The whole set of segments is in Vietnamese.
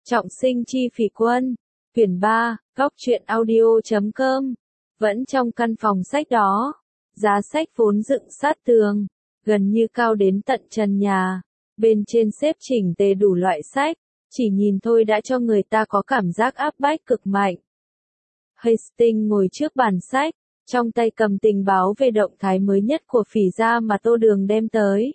Trọng sinh chi phỉ quân. Quyển 3, góc truyện audio.com. Vẫn trong căn phòng sách đó. Giá sách vốn dựng sát tường, gần như cao đến tận trần nhà. Bên trên xếp chỉnh tề đủ loại sách, chỉ nhìn thôi đã cho người ta có cảm giác áp bách cực mạnh. Hastings ngồi trước bàn sách, trong tay cầm tình báo về động thái mới nhất của phỉ gia mà Tô Đường đem tới.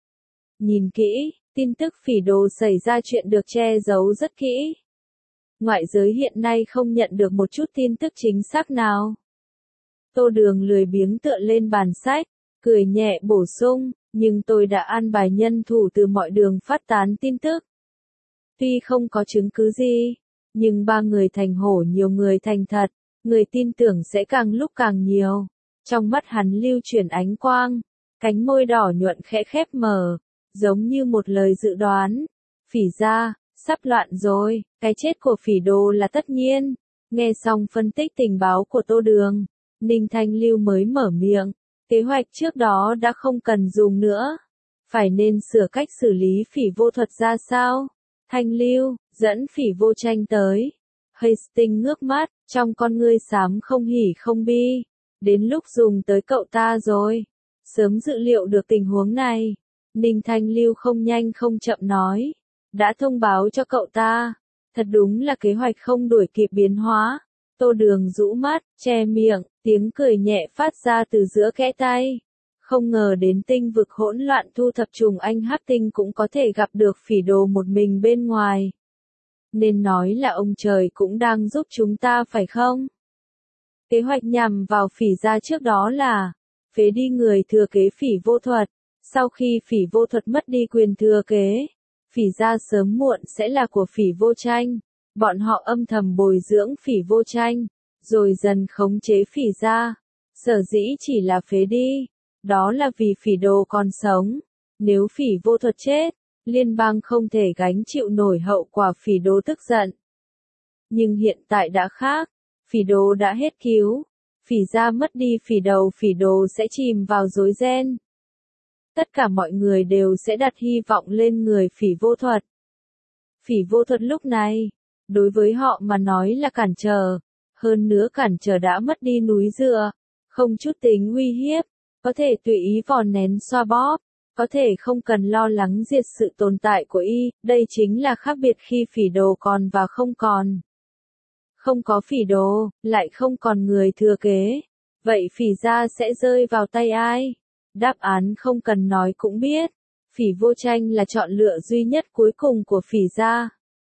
Nhìn kỹ, tin tức phỉ đồ xảy ra chuyện được che giấu rất kỹ. Ngoại giới hiện nay không nhận được một chút tin tức chính xác nào. Tô Đường lười biếng tựa lên bàn sách, cười nhẹ bổ sung, nhưng tôi đã an bài nhân thủ từ mọi đường phát tán tin tức. Tuy không có chứng cứ gì, nhưng 3 người thành hổ nhiều người thành thật, người tin tưởng sẽ càng lúc càng nhiều. Trong mắt hắn lưu chuyển ánh quang, cánh môi đỏ nhuận khẽ khép mở, giống như một lời dự đoán. Phỉ gia, sắp loạn rồi, cái chết của phỉ đồ là tất nhiên. Nghe xong phân tích tình báo của Tô Đường, Ninh Thanh Lưu mới mở miệng, kế hoạch trước đó đã không cần dùng nữa. Phải nên sửa cách xử lý phỉ vô thuật ra sao? Thanh Lưu, dẫn phỉ vô tranh tới. Hastings ngước mắt, trong con ngươi xám không hỉ không bi. Đến lúc dùng tới cậu ta rồi. Sớm dự liệu được tình huống này. Ninh Thanh Lưu không nhanh không chậm nói. Đã thông báo cho cậu ta. Thật đúng là kế hoạch không đuổi kịp biến hóa. Tô Đường rũ mắt, che miệng, tiếng cười nhẹ phát ra từ giữa kẽ tay. Không ngờ đến tinh vực hỗn loạn thu thập trùng anh hắc tinh cũng có thể gặp được phỉ đồ một mình bên ngoài. Nên nói là ông trời cũng đang giúp chúng ta phải không? Kế hoạch nhằm vào phỉ gia trước đó là phế đi người thừa kế phỉ vô thuật. Sau khi phỉ vô thuật mất đi quyền thừa kế, phỉ gia sớm muộn sẽ là của phỉ vô tranh. Bọn họ âm thầm bồi dưỡng phỉ vô tranh, rồi dần khống chế phỉ gia. Sở dĩ chỉ là phế đi, đó là vì phỉ đồ còn sống. Nếu phỉ vô thuật chết, liên bang không thể gánh chịu nổi hậu quả phỉ đồ tức giận. Nhưng hiện tại đã khác, phỉ đồ đã hết cứu. Phỉ gia mất đi phỉ đầu, phỉ đồ sẽ chìm vào rối ren. Tất cả mọi người đều sẽ đặt hy vọng lên người phỉ vô thuật. Phỉ vô thuật lúc này, đối với họ mà nói là cản trở. Hơn nữa cản trở đã mất đi núi dựa, không chút tính uy hiếp, có thể tùy ý vò nén xoa bóp, có thể không cần lo lắng diệt sự tồn tại của y. Đây chính là khác biệt khi phỉ đồ còn và không còn. Không có phỉ đồ, lại không còn người thừa kế. Vậy phỉ gia sẽ rơi vào tay ai? Đáp án không cần nói cũng biết. Phỉ vô tranh là chọn lựa duy nhất cuối cùng của phỉ gia.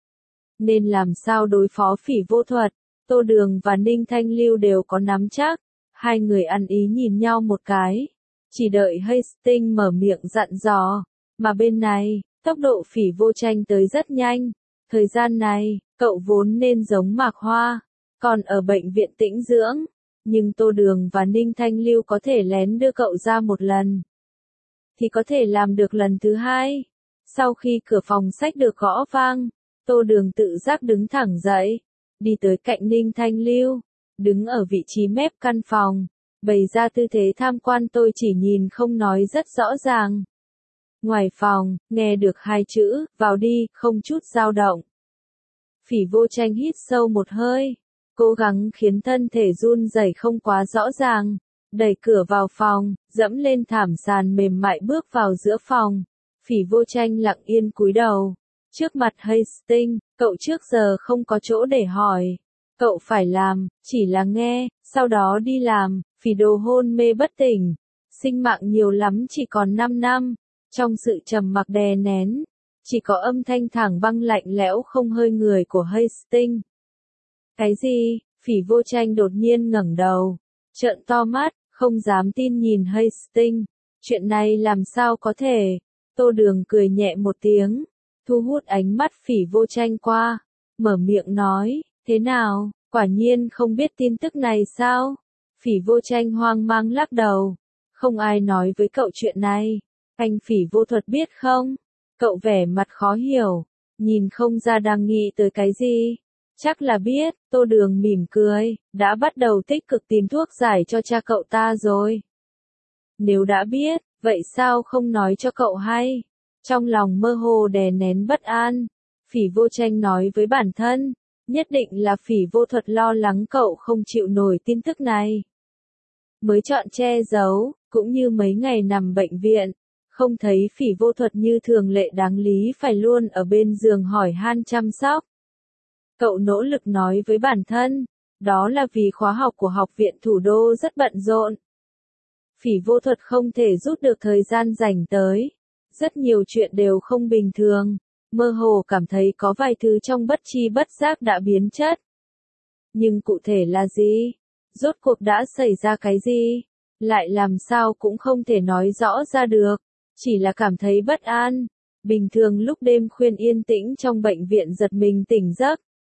Nên làm sao đối phó phỉ vô thuật? Tô Đường và Ninh Thanh Lưu đều có nắm chắc. Hai người ăn ý nhìn nhau một cái. Chỉ đợi Hastings mở miệng dặn dò. Mà bên này, tốc độ phỉ vô tranh tới rất nhanh. Thời gian này, cậu vốn nên giống Mạc Hoa, còn ở bệnh viện tĩnh dưỡng. Nhưng Tô Đường và Ninh Thanh Lưu có thể lén đưa cậu ra một lần, thì có thể làm được lần thứ hai. Sau khi cửa phòng sách được gõ vang, Tô Đường tự giác đứng thẳng dậy, đi tới cạnh Ninh Thanh Lưu, đứng ở vị trí mép căn phòng, bày ra tư thế tham quan. Tôi chỉ nhìn không nói rất rõ ràng. Ngoài phòng, nghe được hai chữ, vào đi, không chút dao động. Phỉ vô tranh hít sâu một hơi, cố gắng khiến thân thể run rẩy không quá rõ ràng, đẩy cửa vào phòng, dẫm lên thảm sàn mềm mại bước vào giữa phòng. Phỉ vô tranh lặng yên cúi đầu. Trước mặt Hastings, cậu trước giờ không có chỗ để hỏi. Cậu phải làm, chỉ là nghe, sau đó đi làm. Phỉ đồ hôn mê bất tỉnh. Sinh mạng nhiều lắm chỉ còn 5 năm. Trong sự trầm mặc đè nén, chỉ có âm thanh thẳng băng lạnh lẽo không hơi người của Hastings. Cái gì? Phỉ vô tranh đột nhiên ngẩng đầu, trợn to mắt, không dám tin nhìn Hastings. Chuyện này làm sao có thể? Tô Đường cười nhẹ một tiếng, thu hút ánh mắt phỉ vô tranh qua, mở miệng nói, thế nào, quả nhiên không biết tin tức này sao? Phỉ vô tranh hoang mang lắc đầu, không ai nói với cậu chuyện này. Anh phỉ vô thuật biết không? Cậu vẻ mặt khó hiểu, nhìn không ra đang nghĩ tới cái gì. Chắc là biết. Tô Đường mỉm cười, đã bắt đầu tích cực tìm thuốc giải cho cha cậu ta rồi. Nếu đã biết, vậy sao không nói cho cậu hay? Trong lòng mơ hồ đè nén bất an, Phỉ Vô Tranh nói với bản thân, nhất định là Phỉ Vô Thuật lo lắng cậu không chịu nổi tin tức này. Mới chọn che giấu, cũng như mấy ngày nằm bệnh viện, không thấy Phỉ Vô Thuật như thường lệ đáng lý phải luôn ở bên giường hỏi han chăm sóc. Cậu nỗ lực nói với bản thân, đó là vì khóa học của học viện thủ đô rất bận rộn. Phỉ Vô Thuật không thể rút được thời gian rảnh tới. Rất nhiều chuyện đều không bình thường, mơ hồ cảm thấy có vài thứ trong bất tri bất giác đã biến chất. Nhưng cụ thể là gì? Rốt cuộc đã xảy ra cái gì? Lại làm sao cũng không thể nói rõ ra được, chỉ là cảm thấy bất an. Bình thường lúc đêm khuya yên tĩnh trong bệnh viện giật mình tỉnh giấc.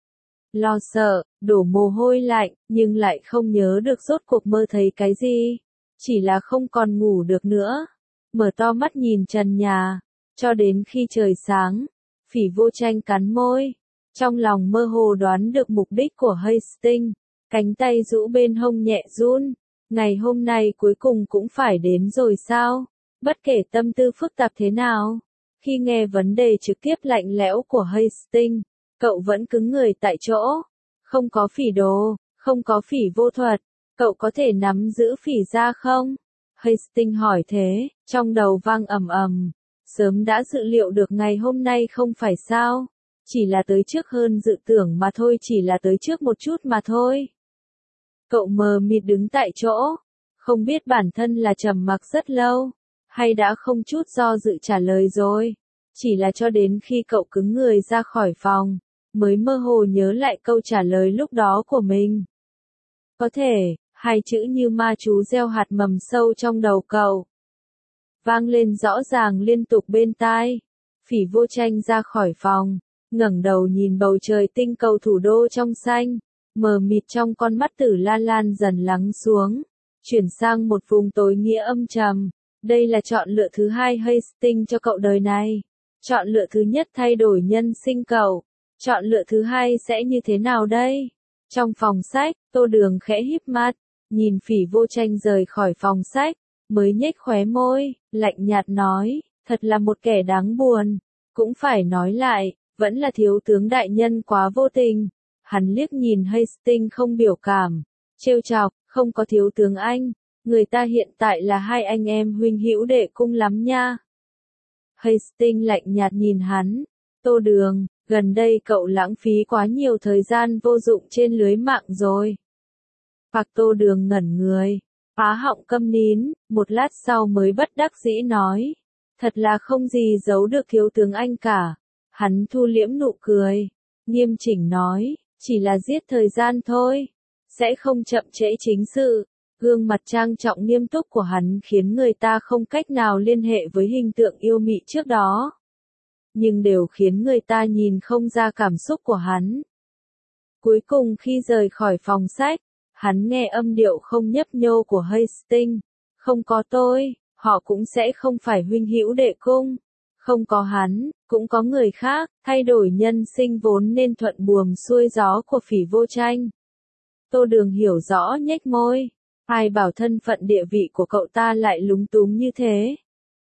Lo sợ, đổ mồ hôi lạnh, nhưng lại không nhớ được rốt cuộc mơ thấy cái gì. Chỉ là không còn ngủ được nữa. Mở to mắt nhìn trần nhà, cho đến khi trời sáng, Phỉ Vô Tranh cắn môi, trong lòng mơ hồ đoán được mục đích của Hastings, cánh tay rũ bên hông nhẹ run, ngày hôm nay cuối cùng cũng phải đến rồi sao? Bất kể tâm tư phức tạp thế nào, khi nghe vấn đề trực tiếp lạnh lẽo của Hastings, cậu vẫn cứng người tại chỗ, không có phỉ đồ, không có Phỉ Vô Thuật, cậu có thể nắm giữ phỉ ra không? Hastings hỏi thế, trong đầu vang ầm ầm, sớm đã dự liệu được ngày hôm nay không phải sao, chỉ là tới trước hơn dự tưởng mà thôi, chỉ là tới trước một chút mà thôi. Cậu mờ mịt đứng tại chỗ, không biết bản thân là trầm mặc rất lâu, hay đã không chút do dự trả lời rồi, chỉ là cho đến khi cậu cứng người ra khỏi phòng, mới mơ hồ nhớ lại câu trả lời lúc đó của mình. Có thể, hai chữ như ma chú gieo hạt mầm sâu trong đầu cậu. Vang lên rõ ràng liên tục bên tai. Phỉ Vô Tranh ra khỏi phòng, ngẩng đầu nhìn bầu trời tinh cầu thủ đô trong xanh, mờ mịt trong con mắt Tử Lan Lan dần lắng xuống, chuyển sang một vùng tối nghĩa âm trầm. Đây là chọn lựa thứ hai Hastings cho cậu đời này. Chọn lựa thứ nhất thay đổi nhân sinh cậu. Chọn lựa thứ hai sẽ như thế nào đây? Trong phòng sách, Tô Đường khẽ híp mắt, nhìn Phỉ Vô Tranh rời khỏi phòng sách, mới nhếch khóe môi, lạnh nhạt nói, thật là một kẻ đáng buồn. Cũng phải nói lại, vẫn là thiếu tướng đại nhân quá vô tình. Hắn liếc nhìn Hastings không biểu cảm, trêu chọc, không có thiếu tướng anh, người ta hiện tại là hai anh em huynh hữu đệ cung lắm nha. Hastings lạnh nhạt nhìn hắn, Tô Đường, gần đây cậu lãng phí quá nhiều thời gian vô dụng trên lưới mạng rồi. Hoặc Tô Đường ngẩn người, phá họng câm nín, một lát sau mới bất đắc dĩ nói, thật là không gì giấu được thiếu tướng anh cả. Hắn thu liễm nụ cười, nghiêm chỉnh nói, chỉ là giết thời gian thôi, sẽ không chậm trễ chính sự. Gương mặt trang trọng nghiêm túc của hắn khiến người ta không cách nào liên hệ với hình tượng yêu mị trước đó, nhưng đều khiến người ta nhìn không ra cảm xúc của hắn. Cuối cùng khi rời khỏi phòng sách, hắn nghe âm điệu không nhấp nhô của Hastings, không có tôi, họ cũng sẽ không phải huynh hữu đệ cung. Không có hắn, cũng có người khác, thay đổi nhân sinh vốn nên thuận buồm xuôi gió của Phỉ Vô Tranh. Tô Đường hiểu rõ nhếch môi, ai bảo thân phận địa vị của cậu ta lại lúng túng như thế.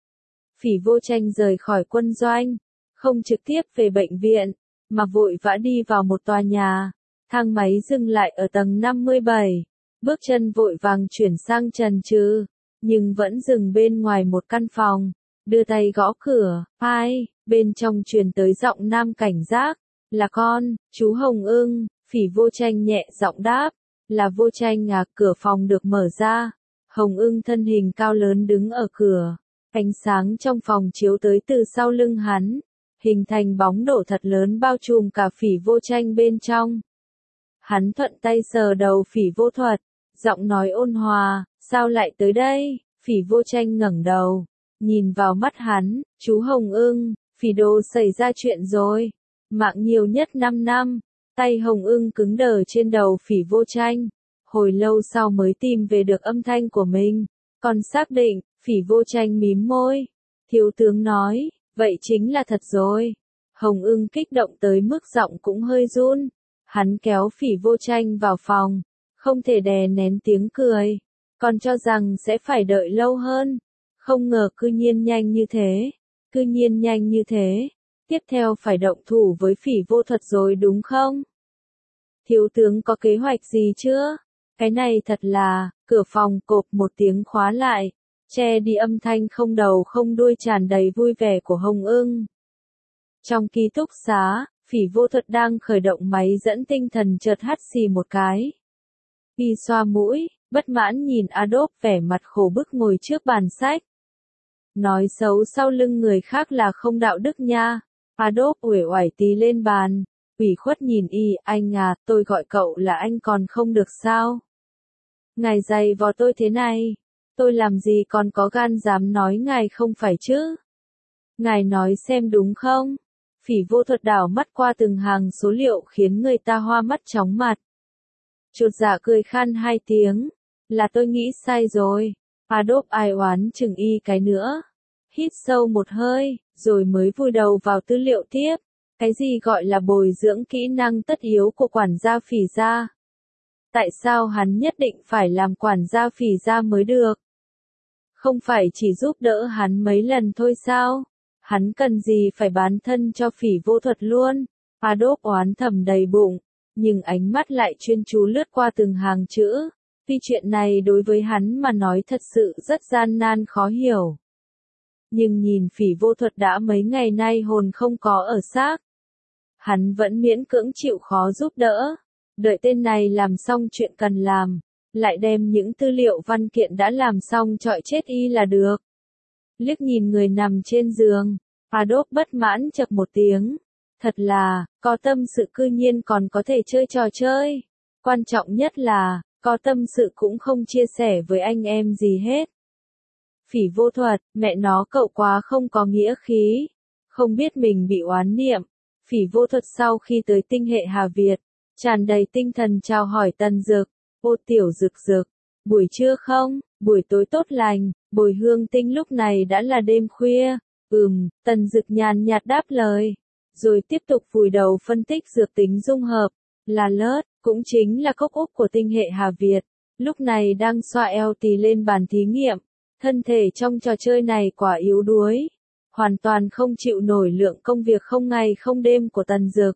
Phỉ Vô Tranh rời khỏi quân doanh, không trực tiếp về bệnh viện, mà vội vã đi vào một tòa nhà. Thang máy dừng lại ở tầng 57, bước chân vội vàng chuyển sang trần trừ, nhưng vẫn dừng bên ngoài một căn phòng. Đưa tay gõ cửa, ai, bên trong truyền tới giọng nam cảnh giác, là con, chú Hồng Ưng. Phỉ Vô Tranh nhẹ giọng đáp, là Vô Tranh à. Cửa phòng được mở ra, Hồng Ưng thân hình cao lớn đứng ở cửa, ánh sáng trong phòng chiếu tới từ sau lưng hắn, hình thành bóng đổ thật lớn bao trùm cả Phỉ Vô Tranh bên trong. Hắn thuận tay sờ đầu Phỉ Vô Thuật, giọng nói ôn hòa, sao lại tới đây? Phỉ Vô Tranh ngẩng đầu, nhìn vào mắt hắn, chú Hồng Ưng, Phỉ đồ xảy ra chuyện rồi, mạng nhiều nhất 5 năm. Tay Hồng Ưng cứng đờ trên đầu Phỉ Vô Tranh, hồi lâu sau mới tìm về được âm thanh của mình, còn xác định. Phỉ Vô Tranh mím môi, thiếu tướng nói, vậy chính là thật rồi. Hồng Ưng kích động tới mức giọng cũng hơi run, hắn kéo Phỉ Vô Tranh vào phòng, không thể đè nén tiếng cười, còn cho rằng sẽ phải đợi lâu hơn. Không ngờ cư nhiên nhanh như thế, cư nhiên nhanh như thế. Tiếp theo phải động thủ với Phỉ Vô Thuật rồi đúng không? Thiếu tướng có kế hoạch gì chưa? Cái này thật là, cửa phòng cộp một tiếng khóa lại, che đi âm thanh không đầu không đuôi tràn đầy vui vẻ của Hồng Ưng. Trong ký túc xá, Phỉ Vô Thuật đang khởi động máy dẫn tinh thần chợt hắt xì một cái. Y xoa mũi, bất mãn nhìn Adolf vẻ mặt khổ bức ngồi trước bàn sách. Nói xấu sau lưng người khác là không đạo đức nha. Adolf uể oải tí lên bàn, ủy khuất nhìn Y, anh à, tôi gọi cậu là anh còn không được sao? Ngài giày vò tôi thế này, tôi làm gì còn có gan dám nói ngài không phải chứ? Ngài nói xem đúng không? Phỉ Vô Thuật đảo mắt qua từng hàng số liệu khiến người ta hoa mắt chóng mặt. Chột dạ cười khan hai tiếng, là tôi nghĩ sai rồi. Adolf ai oán chừng Y cái nữa. Hít sâu một hơi, rồi mới vùi đầu vào tư liệu tiếp. Cái gì gọi là bồi dưỡng kỹ năng tất yếu của quản gia Phỉ gia? Tại sao hắn nhất định phải làm quản gia Phỉ gia mới được? Không phải chỉ giúp đỡ hắn mấy lần thôi sao? Hắn cần gì phải bán thân cho Phỉ Vô Thuật luôn? Adolf oán thầm đầy bụng, nhưng ánh mắt lại chuyên chú lướt qua từng hàng chữ. Vì chuyện này đối với hắn mà nói thật sự rất gian nan khó hiểu. Nhưng nhìn Phỉ Vô Thuật đã mấy ngày nay hồn không có ở xác. Hắn vẫn miễn cưỡng chịu khó giúp đỡ. Đợi tên này làm xong chuyện cần làm, lại đem những tư liệu văn kiện đã làm xong chọi chết Y là được. Liếc nhìn người nằm trên giường, Adolf bất mãn chậc một tiếng. Thật là, có tâm sự cư nhiên còn có thể chơi trò chơi. Quan trọng nhất là, có tâm sự cũng không chia sẻ với anh em gì hết. Phỉ Vô Thuật, mẹ nó cậu quá không có nghĩa khí. Không biết mình bị oán niệm. Phỉ Vô Thuật sau khi tới tinh hệ Hà Việt, tràn đầy tinh thần chào hỏi Tần Dực. Ô tiểu Dực Dực, buổi trưa không, buổi tối tốt lành. Bồi Hương Tinh lúc này đã là đêm khuya. Tần Dực nhàn nhạt đáp lời. Rồi tiếp tục vùi đầu phân tích dược tính dung hợp. Là Lớt, cũng chính là cốc úc của tinh hệ Hà Việt. Lúc này đang xoa eo tì lên bàn thí nghiệm. Thân thể trong trò chơi này quả yếu đuối. Hoàn toàn không chịu nổi lượng công việc không ngày không đêm của Tần Dực.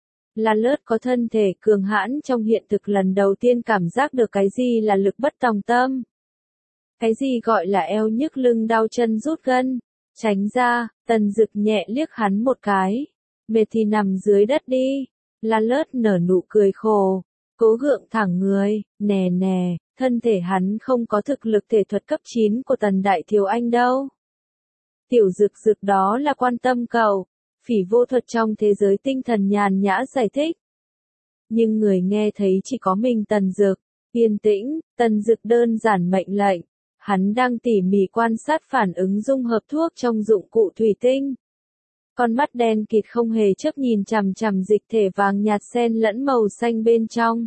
Là Lớt có thân thể cường hãn trong hiện thực lần đầu tiên cảm giác được cái gì là lực bất tòng tâm. Cái gì gọi là eo nhức lưng đau chân rút gân. Tránh ra, Tần Dực nhẹ liếc hắn một cái. Mệt thì nằm dưới đất đi. Là Lớt nở nụ cười khổ. Cố gượng thẳng người, nè nè, thân thể hắn không có thực lực thể thuật cấp 9 của Tần Đại Thiếu Anh đâu. Tiểu Dực Dực đó là quan tâm cậu. Phỉ Vô Thuật trong thế giới tinh thần nhàn nhã giải thích. Nhưng người nghe thấy chỉ có mình Tần Dực. Yên tĩnh, Tần Dực đơn giản mệnh lệnh. Hắn đang tỉ mỉ quan sát phản ứng dung hợp thuốc trong dụng cụ thủy tinh. Con mắt đen kịt không hề chớp nhìn chằm chằm dịch thể vàng nhạt xen lẫn màu xanh bên trong.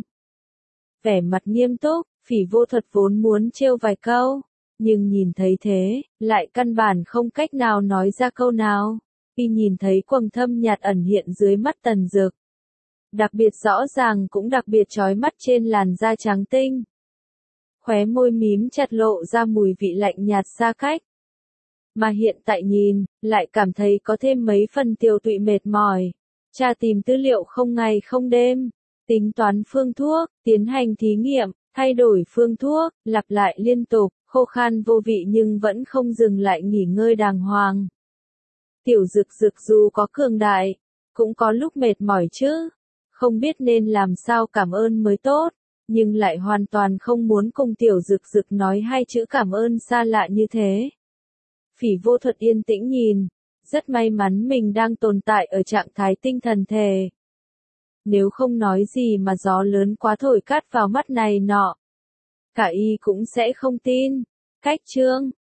Vẻ mặt nghiêm túc, Phỉ Vô Thuật vốn muốn trêu vài câu, nhưng nhìn thấy thế, lại căn bản không cách nào nói ra câu nào. Khi nhìn thấy quầng thâm nhạt ẩn hiện dưới mắt Tần Dực, đặc biệt rõ ràng cũng đặc biệt chói mắt trên làn da trắng tinh. Khóe môi mím chặt lộ ra mùi vị lạnh nhạt xa cách. Mà hiện tại nhìn, lại cảm thấy có thêm mấy phần tiêu tụy mệt mỏi. Tra tìm tư liệu không ngày không đêm, tính toán phương thuốc, tiến hành thí nghiệm, thay đổi phương thuốc, lặp lại liên tục, khô khan vô vị nhưng vẫn không dừng lại nghỉ ngơi đàng hoàng. Tiểu Dực Dực dù có cường đại, cũng có lúc mệt mỏi chứ. Không biết nên làm sao cảm ơn mới tốt, nhưng lại hoàn toàn không muốn cùng Tiểu Dực Dực nói hai chữ cảm ơn xa lạ như thế. Phỉ Vô Thuật yên tĩnh nhìn, rất may mắn mình đang tồn tại ở trạng thái tinh thần thể. Nếu không nói gì mà gió lớn quá thổi cát vào mắt này nọ, cả Y cũng sẽ không tin. Cách chương